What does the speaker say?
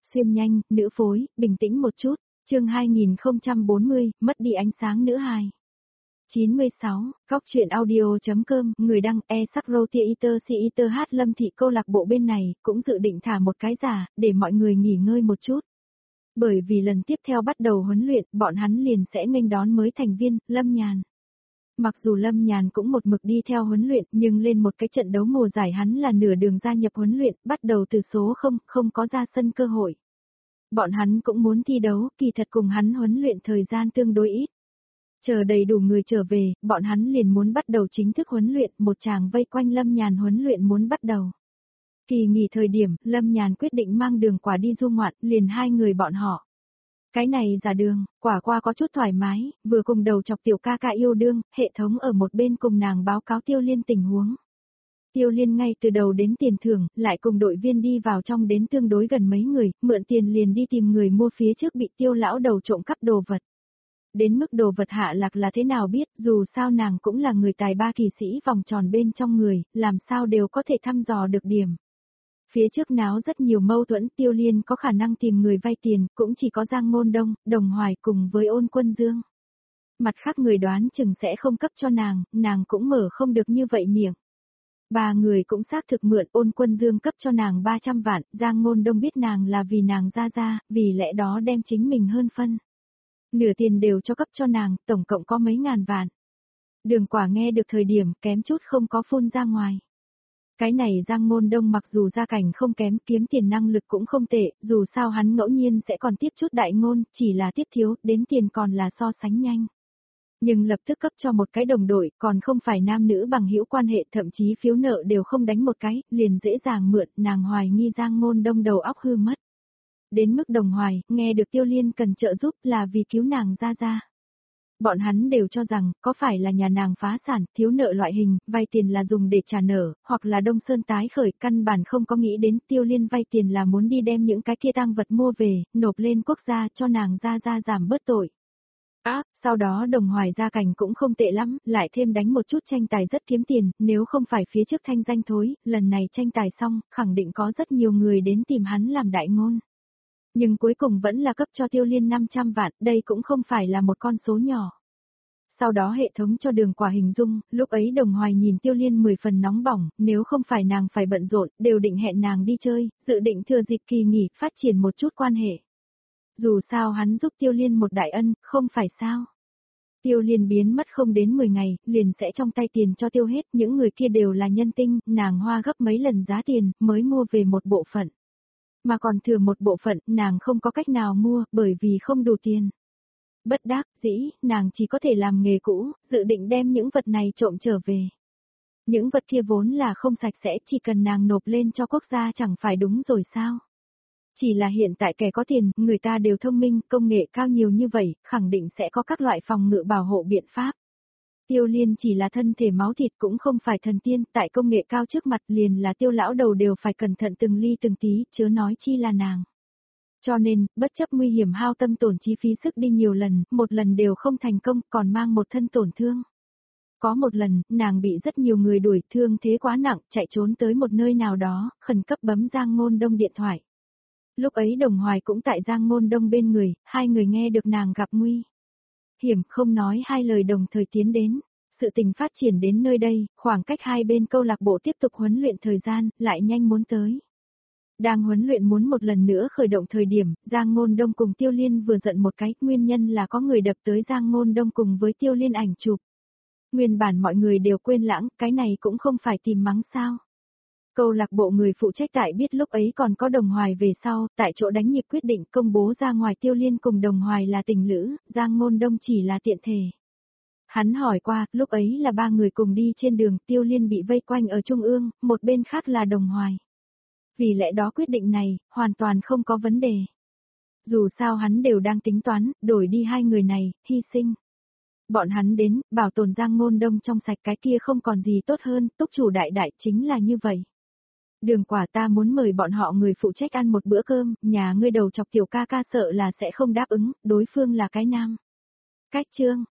xuyên nhanh, nữ phối, bình tĩnh một chút. Chương 2040, mất đi ánh sáng nữ hài. 96, Góc truyện audio.com, người đăng e-sắc-rô-tia-iter-si-iter hát Lâm Thị câu lạc bộ bên này, cũng dự định thả một cái giả, để mọi người nghỉ ngơi một chút. Bởi vì lần tiếp theo bắt đầu huấn luyện, bọn hắn liền sẽ nghênh đón mới thành viên, Lâm Nhàn. Mặc dù Lâm Nhàn cũng một mực đi theo huấn luyện, nhưng lên một cái trận đấu mùa giải hắn là nửa đường gia nhập huấn luyện, bắt đầu từ số 0, không có ra sân cơ hội. Bọn hắn cũng muốn thi đấu, kỳ thật cùng hắn huấn luyện thời gian tương đối ít. Chờ đầy đủ người trở về, bọn hắn liền muốn bắt đầu chính thức huấn luyện, một chàng vây quanh Lâm Nhàn huấn luyện muốn bắt đầu. Kỳ nghỉ thời điểm, Lâm Nhàn quyết định mang Đường Quả đi du ngoạn, liền hai người bọn họ. Cái này giả Đường, Quả qua có chút thoải mái, vừa cùng đầu chọc tiểu ca ca yêu đương, hệ thống ở một bên cùng nàng báo cáo Tiêu Liên tình huống. Tiêu Liên ngay từ đầu đến tiền thưởng, lại cùng đội viên đi vào trong đến tương đối gần mấy người, mượn tiền liền đi tìm người mua phía trước bị Tiêu lão đầu trộm cắp đồ vật. Đến mức đồ vật hạ lạc là thế nào biết, dù sao nàng cũng là người tài ba kỳ sĩ vòng tròn bên trong người, làm sao đều có thể thăm dò được điểm. Phía trước náo rất nhiều mâu thuẫn, Tiêu Liên có khả năng tìm người vay tiền, cũng chỉ có Giang Ngôn Đông, Đồng Hoài cùng với Ôn Quân Dương. Mặt khác người đoán chừng sẽ không cấp cho nàng cũng mở không được như vậy miệng. Ba người cũng xác thực mượn, Ôn Quân Dương cấp cho nàng 300 vạn, Giang Ngôn Đông biết nàng là vì nàng ra, vì lẽ đó đem chính mình hơn phân. Nửa tiền đều cho cấp cho nàng, tổng cộng có mấy ngàn vạn. Đường Quả nghe được thời điểm kém chút không có phun ra ngoài. Cái này Giang Ngôn Đông mặc dù gia cảnh không kém, kiếm tiền năng lực cũng không tệ, dù sao hắn ngẫu nhiên sẽ còn tiếp chút đại ngôn, chỉ là tiếp thiếu, đến tiền còn là so sánh nhanh. Nhưng lập tức cấp cho một cái đồng đội, còn không phải nam nữ bằng hữu quan hệ, thậm chí phiếu nợ đều không đánh một cái, liền dễ dàng mượn, nàng hoài nghi Giang Ngôn Đông đầu óc hư mất. Đến mức Đồng Hoài, nghe được Tiêu Liên cần trợ giúp là vì cứu nàng ra. Bọn hắn đều cho rằng, có phải là nhà nàng phá sản, thiếu nợ loại hình, vay tiền là dùng để trả nợ, hoặc là Đông Sơn tái khởi, căn bản không có nghĩ đến Tiêu Liên vay tiền là muốn đi đem những cái kia tang vật mua về, nộp lên quốc gia cho nàng ra giảm bớt tội. Sau đó Đồng Hoài gia cảnh cũng không tệ lắm, lại thêm đánh một chút tranh tài rất kiếm tiền, nếu không phải phía trước thanh danh thối, lần này tranh tài xong, khẳng định có rất nhiều người đến tìm hắn làm đại ngôn. Nhưng cuối cùng vẫn là cấp cho Tiêu Liên 500 vạn, đây cũng không phải là một con số nhỏ. Sau đó hệ thống cho Đường Quả hình dung, lúc ấy Đồng Hoài nhìn Tiêu Liên 10 phần nóng bỏng, nếu không phải nàng phải bận rộn, đều định hẹn nàng đi chơi, dự định thừa dịp kỳ nghỉ, phát triển một chút quan hệ. Dù sao hắn giúp Tiêu Liên một đại ân, không phải sao. Tiêu Liên biến mất không đến 10 ngày, liền sẽ trong tay tiền cho tiêu hết, những người kia đều là nhân tinh, nàng hoa gấp mấy lần giá tiền, mới mua về một bộ phận. Mà còn thừa một bộ phận, nàng không có cách nào mua, bởi vì không đủ tiền. Bất đắc dĩ, nàng chỉ có thể làm nghề cũ, dự định đem những vật này trộm trở về. Những vật kia vốn là không sạch sẽ, chỉ cần nàng nộp lên cho quốc gia chẳng phải đúng rồi sao. Chỉ là hiện tại kẻ có tiền, người ta đều thông minh, công nghệ cao nhiều như vậy, khẳng định sẽ có các loại phòng ngự bảo hộ biện pháp. Tiêu Liên chỉ là thân thể máu thịt cũng không phải thần tiên, tại công nghệ cao trước mặt liền là Tiêu lão đầu đều phải cẩn thận từng ly từng tí, chớ nói chi là nàng. Cho nên, bất chấp nguy hiểm hao tâm tổn chi phí sức đi nhiều lần, một lần đều không thành công, còn mang một thân tổn thương. Có một lần, nàng bị rất nhiều người đuổi, thương thế quá nặng, chạy trốn tới một nơi nào đó, khẩn cấp bấm Giang Ngôn Đông điện thoại. Lúc ấy Đồng Hoài cũng tại Giang Ngôn Đông bên người, hai người nghe được nàng gặp nguy hiểm, không nói hai lời đồng thời tiến đến. Sự tình phát triển đến nơi đây, khoảng cách hai bên câu lạc bộ tiếp tục huấn luyện thời gian, lại nhanh muốn tới. Đang huấn luyện muốn một lần nữa khởi động thời điểm, Giang Ngôn Đông cùng Tiêu Liên vừa giận một cái, nguyên nhân là có người đập tới Giang Ngôn Đông cùng với Tiêu Liên ảnh chụp. Nguyên bản mọi người đều quên lãng, cái này cũng không phải tìm mắng sao. Câu lạc bộ người phụ trách tại biết lúc ấy còn có Đồng Hoài về sau, tại chỗ đánh nhịp quyết định công bố ra ngoài Tiêu Liên cùng Đồng Hoài là tình lữ, Giang Ngôn Đông chỉ là tiện thể. Hắn hỏi qua, lúc ấy là ba người cùng đi trên đường, Tiêu Liên bị vây quanh ở trung ương, một bên khác là Đồng Hoài. Vì lẽ đó quyết định này, hoàn toàn không có vấn đề. Dù sao hắn đều đang tính toán, đổi đi hai người này, hy sinh. Bọn hắn đến, bảo tồn Giang Ngôn Đông trong sạch, cái kia không còn gì tốt hơn, túc chủ đại đại chính là như vậy. Đường Quả, ta muốn mời bọn họ người phụ trách ăn một bữa cơm, nhà ngươi đầu chọc tiểu ca ca sợ là sẽ không đáp ứng, đối phương là cái nam. Cách chương,